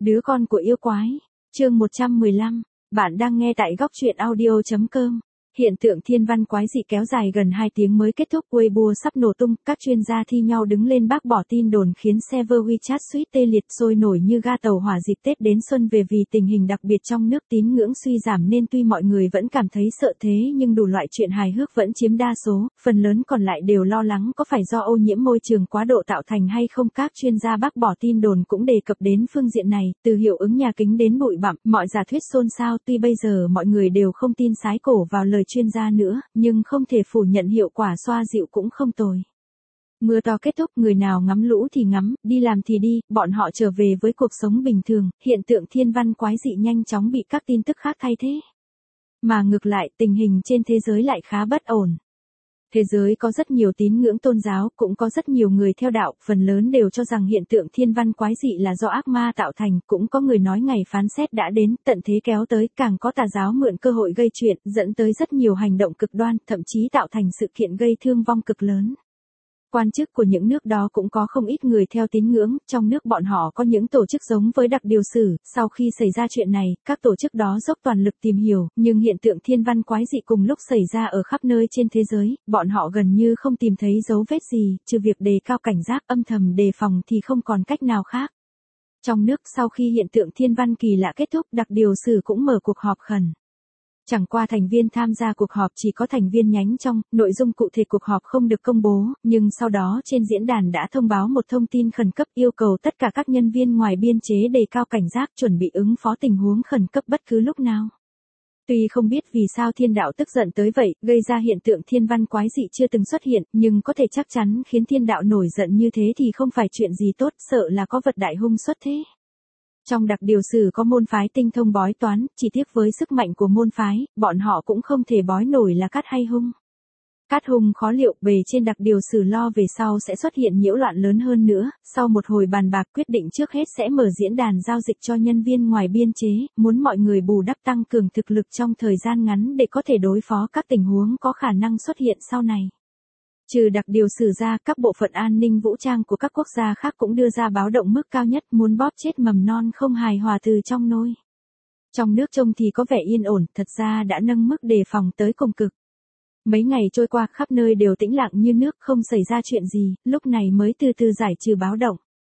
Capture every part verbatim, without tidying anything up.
Đứa con của yêu quái, chương một trăm mười lăm, bạn đang nghe tại góc truyện audio chấm com. Hiện tượng thiên văn quái dị kéo dài gần hai tiếng mới kết thúc, Weibo sắp nổ tung, các chuyên gia thi nhau đứng lên bác bỏ tin đồn khiến server WeChat suýt tê liệt, sôi nổi như ga tàu hỏa dịp Tết đến xuân về. Vì tình hình đặc biệt trong nước tín ngưỡng suy giảm nên tuy mọi người vẫn cảm thấy sợ thế nhưng đủ loại chuyện hài hước vẫn chiếm đa số, phần lớn còn lại đều lo lắng có phải do ô nhiễm môi trường quá độ tạo thành hay không. Các chuyên gia bác bỏ tin đồn cũng đề cập đến phương diện này, từ hiệu ứng nhà kính đến bụi bặm, mọi giả thuyết xôn xao. Tuy bây giờ mọi người đều không tin sái cổ vào lời chuyên gia nữa, nhưng không thể phủ nhận hiệu quả xoa dịu cũng không tồi. Mưa to kết thúc, người nào ngắm lũ thì ngắm, đi làm thì đi, bọn họ trở về với cuộc sống bình thường, hiện tượng thiên văn quái dị nhanh chóng bị các tin tức khác thay thế. Mà ngược lại, tình hình trên thế giới lại khá bất ổn. Thế giới có rất nhiều tín ngưỡng tôn giáo, cũng có rất nhiều người theo đạo, phần lớn đều cho rằng hiện tượng thiên văn quái dị là do ác ma tạo thành, cũng có người nói ngày phán xét đã đến, tận thế kéo tới, càng có tà giáo mượn cơ hội gây chuyện, dẫn tới rất nhiều hành động cực đoan, thậm chí tạo thành sự kiện gây thương vong cực lớn. Quan chức của những nước đó cũng có không ít người theo tín ngưỡng, trong nước bọn họ có những tổ chức giống với đặc điều sử, sau khi xảy ra chuyện này, các tổ chức đó dốc toàn lực tìm hiểu, nhưng hiện tượng thiên văn quái dị cùng lúc xảy ra ở khắp nơi trên thế giới, bọn họ gần như không tìm thấy dấu vết gì, trừ việc đề cao cảnh giác âm thầm đề phòng thì không còn cách nào khác. Trong nước sau khi hiện tượng thiên văn kỳ lạ kết thúc, đặc điều sử cũng mở cuộc họp khẩn. Chẳng qua thành viên tham gia cuộc họp chỉ có thành viên nhánh trong, nội dung cụ thể cuộc họp không được công bố, nhưng sau đó trên diễn đàn đã thông báo một thông tin khẩn cấp yêu cầu tất cả các nhân viên ngoài biên chế đề cao cảnh giác, chuẩn bị ứng phó tình huống khẩn cấp bất cứ lúc nào. Tuy không biết vì sao thiên đạo tức giận tới vậy, gây ra hiện tượng thiên văn quái dị chưa từng xuất hiện, nhưng có thể chắc chắn khiến thiên đạo nổi giận như thế thì không phải chuyện gì tốt, sợ là có vật đại hung xuất thế. Trong đặc điều sử có môn phái tinh thông bói toán, chỉ tiếc với sức mạnh của môn phái, bọn họ cũng không thể bói nổi là cát hay hung. Cát hung khó liệu, bề trên đặc điều sử lo về sau sẽ xuất hiện nhiễu loạn lớn hơn nữa, sau một hồi bàn bạc quyết định trước hết sẽ mở diễn đàn giao dịch cho nhân viên ngoài biên chế, muốn mọi người bù đắp tăng cường thực lực trong thời gian ngắn để có thể đối phó các tình huống có khả năng xuất hiện sau này. Trừ đặc điều sử ra, các bộ phận an ninh vũ trang của các quốc gia khác cũng đưa ra báo động mức cao nhất, muốn bóp chết mầm non không hài hòa từ trong nôi. Trong nước trông thì có vẻ yên ổn, thật ra đã nâng mức đề phòng tới cùng cực. Mấy ngày trôi qua khắp nơi đều tĩnh lặng như nước, không xảy ra chuyện gì, lúc này mới từ từ giải trừ báo động.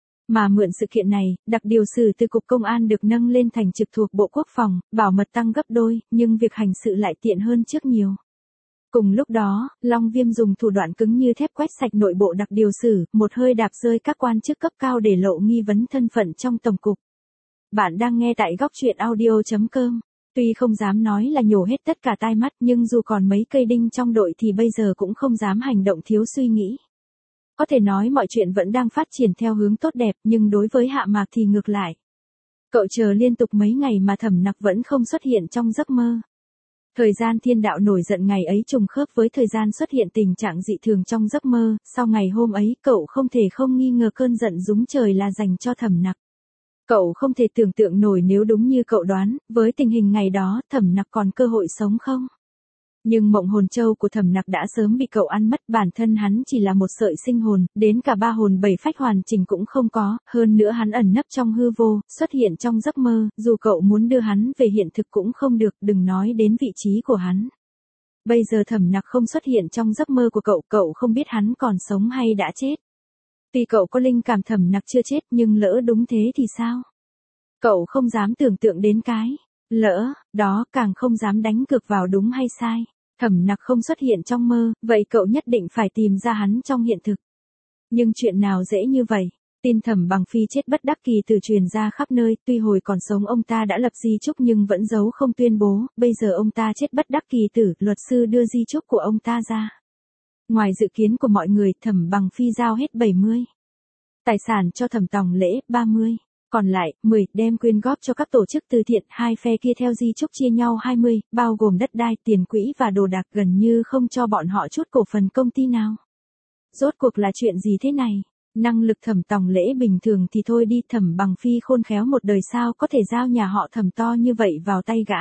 Mà mượn sự kiện này, đặc điều sử từ Cục Công an được nâng lên thành trực thuộc Bộ Quốc phòng, bảo mật tăng gấp đôi, nhưng việc hành sự lại tiện hơn trước nhiều. Cùng lúc đó, Long Viêm dùng thủ đoạn cứng như thép quét sạch nội bộ đặc điều sử, một hơi đạp rơi các quan chức cấp cao để lộ nghi vấn thân phận trong tổng cục. Bạn đang nghe tại góc truyện audio chấm com. Tuy không dám nói là nhổ hết tất cả tai mắt, nhưng dù còn mấy cây đinh trong đội thì bây giờ cũng không dám hành động thiếu suy nghĩ. Có thể nói mọi chuyện vẫn đang phát triển theo hướng tốt đẹp, nhưng đối với Hạ Mạc thì ngược lại. Cậu chờ liên tục mấy ngày mà Thẩm Nặc vẫn không xuất hiện trong giấc mơ. Thời gian thiên đạo nổi giận ngày ấy trùng khớp với thời gian xuất hiện tình trạng dị thường trong giấc mơ, sau ngày hôm ấy cậu không thể không nghi ngờ cơn giận rúng trời là dành cho Thẩm Nặc. Cậu không thể tưởng tượng nổi nếu đúng như cậu đoán, với tình hình ngày đó, Thẩm Nặc còn cơ hội sống không? Nhưng mộng hồn châu của Thẩm Nặc đã sớm bị cậu ăn mất, bản thân hắn chỉ là một sợi sinh hồn, đến cả ba hồn bảy phách hoàn chỉnh cũng không có, hơn nữa hắn ẩn nấp trong hư vô, xuất hiện trong giấc mơ, dù cậu muốn đưa hắn về hiện thực cũng không được, đừng nói đến vị trí của hắn. Bây giờ Thẩm Nặc không xuất hiện trong giấc mơ của cậu, cậu không biết hắn còn sống hay đã chết. Tuy cậu có linh cảm Thẩm Nặc chưa chết, nhưng lỡ đúng thế thì sao? Cậu không dám tưởng tượng đến cái lỡ đó, càng không dám đánh cược vào đúng hay sai. Thẩm Nặc không xuất hiện trong mơ, vậy cậu nhất định phải tìm ra hắn trong hiện thực. Nhưng chuyện nào dễ như vậy? Tin Thẩm Bằng Phi chết bất đắc kỳ tử truyền ra khắp nơi, tuy hồi còn sống ông ta đã lập di chúc nhưng vẫn giấu không tuyên bố, bây giờ ông ta chết bất đắc kỳ tử, luật sư đưa di chúc của ông ta ra. Ngoài dự kiến của mọi người, Thẩm Bằng Phi giao hết bảy mươi tài sản cho Thẩm Tòng Lễ, ba mươi. Còn lại, mười, đem quyên góp cho các tổ chức từ thiện, hai phe kia theo di chúc chia nhau hai mươi, bao gồm đất đai, tiền quỹ và đồ đạc, gần như không cho bọn họ chút cổ phần công ty nào. Rốt cuộc là chuyện gì thế này? Năng lực Thẩm Tòng Lễ bình thường thì thôi đi, Thẩm Bằng Phi khôn khéo một đời sao có thể giao nhà họ Thẩm to như vậy vào tay gã.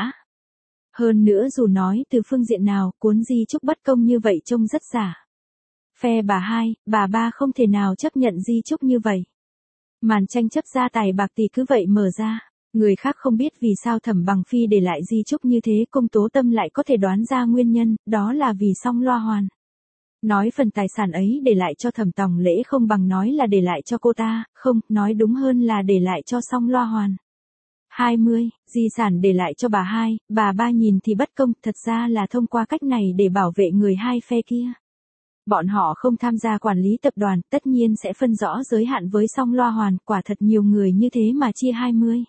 Hơn nữa dù nói từ phương diện nào, cuốn di chúc bất công như vậy trông rất giả. Phe bà hai, bà ba không thể nào chấp nhận di chúc như vậy. Màn tranh chấp gia tài bạc tỷ cứ vậy mở ra. Người khác không biết vì sao Thẩm Bằng Phi để lại di chúc như thế, Công Tố Tâm lại có thể đoán ra nguyên nhân, đó là vì Song Loa Hoàn. Nói phần tài sản ấy để lại cho Thẩm Tòng Lễ không bằng nói là để lại cho cô ta, không, nói đúng hơn là để lại cho Song Loa Hoàn. hai mươi, di sản để lại cho bà hai, bà ba nhìn thì bất công, thật ra là thông qua cách này để bảo vệ người hai phe kia. Bọn họ không tham gia quản lý tập đoàn, tất nhiên sẽ phân rõ giới hạn với Song Loa Hoàn, quả thật nhiều người như thế mà chia hai mươi.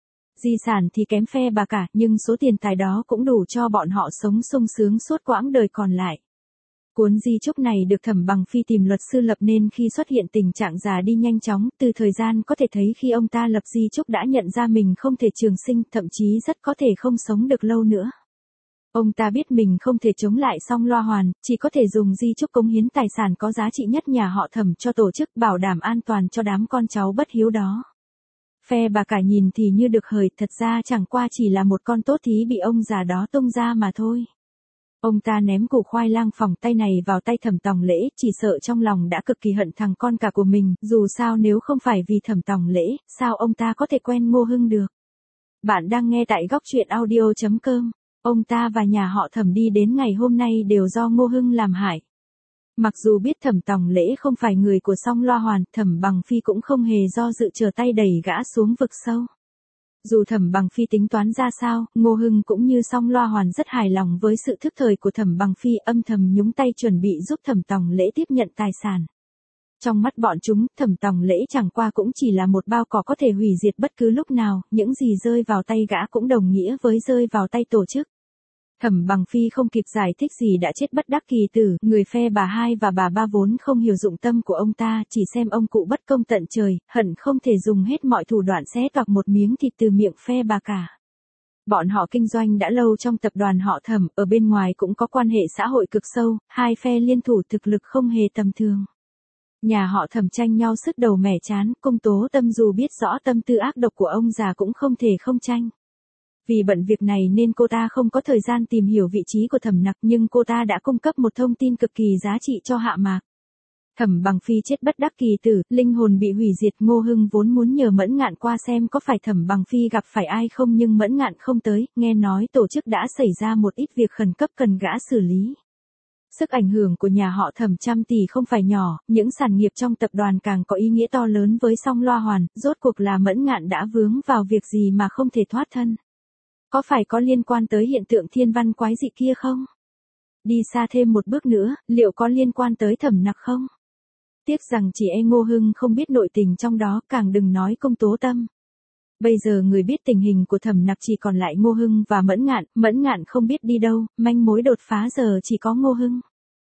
Di sản thì kém phe bà cả, nhưng số tiền tài đó cũng đủ cho bọn họ sống sung sướng suốt quãng đời còn lại. Cuốn di chúc này được Thẩm Bằng Phi tìm luật sư lập nên khi xuất hiện tình trạng già đi nhanh chóng, từ thời gian có thể thấy khi ông ta lập di chúc đã nhận ra mình không thể trường sinh, thậm chí rất có thể không sống được lâu nữa. Ông ta biết mình không thể chống lại Song Loa Hoàn, chỉ có thể dùng di chúc cống hiến tài sản có giá trị nhất nhà họ Thẩm cho tổ chức bảo đảm an toàn cho đám con cháu bất hiếu đó. Phe bà cả nhìn thì như được hời, thật ra chẳng qua chỉ là một con tốt thí bị ông già đó tung ra mà thôi. Ông ta ném củ khoai lang phỏng tay này vào tay Thẩm Tòng Lễ, chỉ sợ trong lòng đã cực kỳ hận thằng con cả của mình, dù sao nếu không phải vì Thẩm Tòng Lễ, sao ông ta có thể quen Ngô Hưng được. Bạn đang nghe tại góc truyện audio chấm com. Ông ta và nhà họ Thẩm đi đến ngày hôm nay đều do Ngô Hưng làm hại. Mặc dù biết Thẩm Tòng Lễ không phải người của Song Loa Hoàn, Thẩm Bằng Phi cũng không hề do dự trở tay đẩy gã xuống vực sâu. Dù Thẩm Bằng Phi tính toán ra sao, Ngô Hưng cũng như Song Loa Hoàn rất hài lòng với sự thức thời của Thẩm Bằng Phi, âm thầm nhúng tay chuẩn bị giúp Thẩm Tòng Lễ tiếp nhận tài sản. Trong mắt bọn chúng, Thẩm Tòng Lễ chẳng qua cũng chỉ là một bao cỏ có thể hủy diệt bất cứ lúc nào, những gì rơi vào tay gã cũng đồng nghĩa với rơi vào tay tổ chức. Thẩm Bằng Phi không kịp giải thích gì đã chết bất đắc kỳ tử, người phe bà hai và bà ba vốn không hiểu dụng tâm của ông ta, chỉ xem ông cụ bất công tận trời, hận không thể dùng hết mọi thủ đoạn xé toạc một miếng thịt từ miệng phe bà cả. Bọn họ kinh doanh đã lâu trong tập đoàn họ Thẩm, ở bên ngoài cũng có quan hệ xã hội cực sâu, hai phe liên thủ thực lực không hề tầm thường. Nhà họ Thẩm tranh nhau sứt đầu mẻ chán, Công Tố Tâm dù biết rõ tâm tư ác độc của ông già cũng không thể không tranh. Vì bận việc này nên cô ta không có thời gian tìm hiểu vị trí của Thẩm Nặc, nhưng cô ta đã cung cấp một thông tin cực kỳ giá trị cho Hạ Mạc. Thẩm Bằng Phi chết bất đắc kỳ tử, linh hồn bị hủy diệt. Ngô Hưng vốn muốn nhờ Mẫn Ngạn qua xem có phải Thẩm Bằng Phi gặp phải ai không, nhưng Mẫn Ngạn không tới, nghe nói tổ chức đã xảy ra một ít việc khẩn cấp cần gã xử lý. Sức ảnh hưởng của nhà họ Thẩm trăm tỷ không phải nhỏ, những sản nghiệp trong tập đoàn càng có ý nghĩa to lớn với Song Loa Hoàn, rốt cuộc là Mẫn Ngạn đã vướng vào việc gì mà không thể thoát thân. Có phải có liên quan tới hiện tượng thiên văn quái dị kia không? Đi xa thêm một bước nữa, liệu có liên quan tới Thẩm Nặc không? Tiếc rằng chỉ e Ngô Hưng không biết nội tình trong đó, càng đừng nói Công Tố Tâm. Bây giờ người biết tình hình của Thẩm Nặc chỉ còn lại Ngô Hưng và Mẫn Ngạn, Mẫn Ngạn không biết đi đâu, manh mối đột phá giờ chỉ có Ngô Hưng.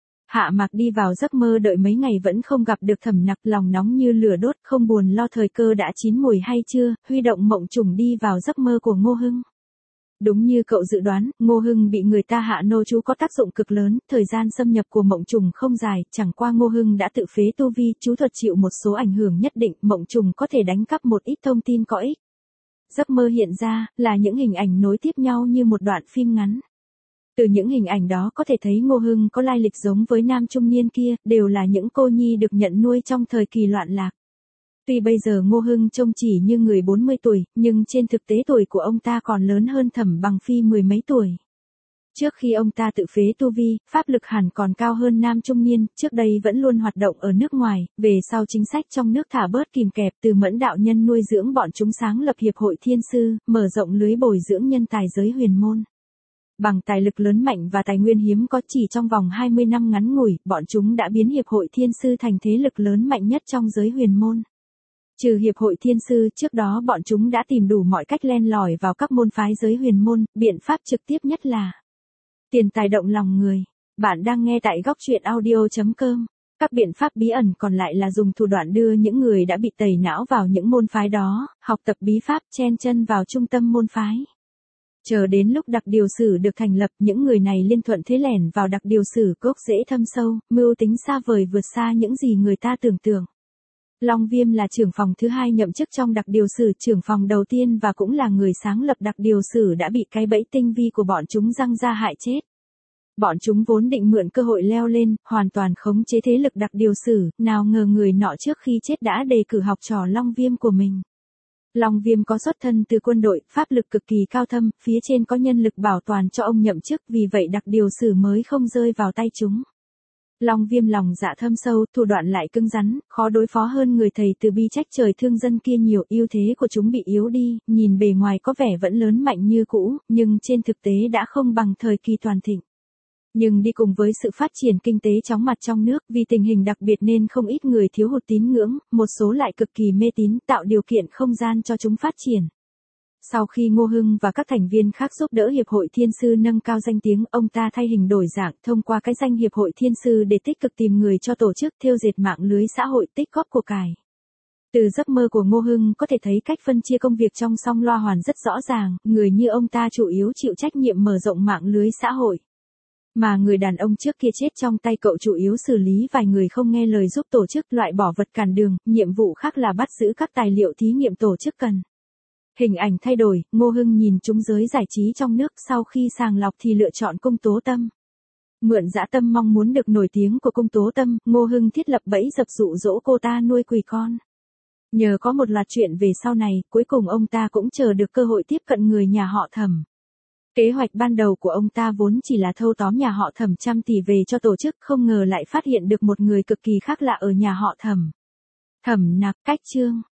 Hạ Mạc đi vào giấc mơ đợi mấy ngày vẫn không gặp được Thẩm Nặc, lòng nóng như lửa đốt, không buồn lo thời cơ đã chín mùi hay chưa, huy động mộng trùng đi vào giấc mơ của Ngô Hưng. Đúng như cậu dự đoán, Ngô Hưng bị người ta hạ nô chú có tác dụng cực lớn, thời gian xâm nhập của mộng trùng không dài, chẳng qua Ngô Hưng đã tự phế tu vi, chú thuật chịu một số ảnh hưởng nhất định, mộng trùng có thể đánh cắp một ít thông tin có ích. Giấc mơ hiện ra, là những hình ảnh nối tiếp nhau như một đoạn phim ngắn. Từ những hình ảnh đó có thể thấy Ngô Hưng có lai lịch giống với nam trung niên kia, đều là những cô nhi được nhận nuôi trong thời kỳ loạn lạc. Tuy bây giờ Ngô Hưng trông chỉ như người bốn mươi tuổi, nhưng trên thực tế tuổi của ông ta còn lớn hơn Thẩm Bằng Phi mười mấy tuổi. Trước khi ông ta tự phế tu vi, pháp lực hẳn còn cao hơn nam trung niên, trước đây vẫn luôn hoạt động ở nước ngoài, về sau chính sách trong nước thả bớt kìm kẹp, từ Mẫn đạo nhân nuôi dưỡng bọn chúng sáng lập Hiệp hội Thiên Sư, mở rộng lưới bồi dưỡng nhân tài giới huyền môn. Bằng tài lực lớn mạnh và tài nguyên hiếm có, chỉ trong vòng hai mươi năm ngắn ngủi, bọn chúng đã biến Hiệp hội Thiên Sư thành thế lực lớn mạnh nhất trong giới huyền môn. Trừ Hiệp hội Thiên Sư, trước đó bọn chúng đã tìm đủ mọi cách len lỏi vào các môn phái giới huyền môn, biện pháp trực tiếp nhất là tiền tài động lòng người. Bạn đang nghe tại góc truyện audio chấm com. Các biện pháp bí ẩn còn lại là dùng thủ đoạn đưa những người đã bị tẩy não vào những môn phái đó, học tập bí pháp chen chân vào trung tâm môn phái. Chờ đến lúc đặc điều sử được thành lập, những người này liên thuận thế lẻn vào đặc điều sử, gốc rễ thâm sâu, mưu tính xa vời vượt xa những gì người ta tưởng tượng. Long Viêm là trưởng phòng thứ hai nhậm chức trong đặc điều sử, trưởng phòng đầu tiên và cũng là người sáng lập đặc điều sử đã bị cái bẫy tinh vi của bọn chúng giăng ra hại chết. Bọn chúng vốn định mượn cơ hội leo lên, hoàn toàn khống chế thế lực đặc điều sử, nào ngờ người nọ trước khi chết đã đề cử học trò Long Viêm của mình. Long Viêm có xuất thân từ quân đội, pháp lực cực kỳ cao thâm, phía trên có nhân lực bảo toàn cho ông nhậm chức, vì vậy đặc điều sử mới không rơi vào tay chúng. Long Viêm lòng dạ thâm sâu, thủ đoạn lại cứng rắn, khó đối phó hơn người thầy từ bi trách trời thương dân kia nhiều, ưu thế của chúng bị yếu đi, nhìn bề ngoài có vẻ vẫn lớn mạnh như cũ, nhưng trên thực tế đã không bằng thời kỳ toàn thịnh. Nhưng đi cùng với sự phát triển kinh tế chóng mặt trong nước, vì tình hình đặc biệt nên không ít người thiếu hụt tín ngưỡng, một số lại cực kỳ mê tín, tạo điều kiện không gian cho chúng phát triển. Sau khi Ngô Hưng và các thành viên khác giúp đỡ Hiệp hội Thiên Sư nâng cao danh tiếng, ông ta thay hình đổi dạng, thông qua cái danh Hiệp hội Thiên Sư để tích cực tìm người cho tổ chức thêu dệt mạng lưới xã hội, tích góp của cải. Từ giấc mơ của Ngô Hưng có thể thấy cách phân chia công việc trong song loa hoàn rất rõ ràng, người như ông ta chủ yếu chịu trách nhiệm mở rộng mạng lưới xã hội. Mà người đàn ông trước kia chết trong tay cậu chủ yếu xử lý vài người không nghe lời giúp tổ chức loại bỏ vật cản đường, nhiệm vụ khác là bắt giữ các tài liệu thí nghiệm tổ chức cần. Hình ảnh thay đổi, Ngô Hưng nhìn trúng giới giải trí trong nước, sau khi sàng lọc thì lựa chọn Cung Tố Tâm. Mượn dã tâm mong muốn được nổi tiếng của Cung Tố Tâm, Ngô Hưng thiết lập bẫy dập dụ dỗ cô ta nuôi quỷ con. Nhờ có một loạt chuyện về sau này, cuối cùng ông ta cũng chờ được cơ hội tiếp cận người nhà họ Thẩm. Kế hoạch ban đầu của ông ta vốn chỉ là thâu tóm nhà họ Thẩm trăm tỷ về cho tổ chức, không ngờ lại phát hiện được một người cực kỳ khác lạ ở nhà họ Thẩm. Thẩm Nặc, cách chương.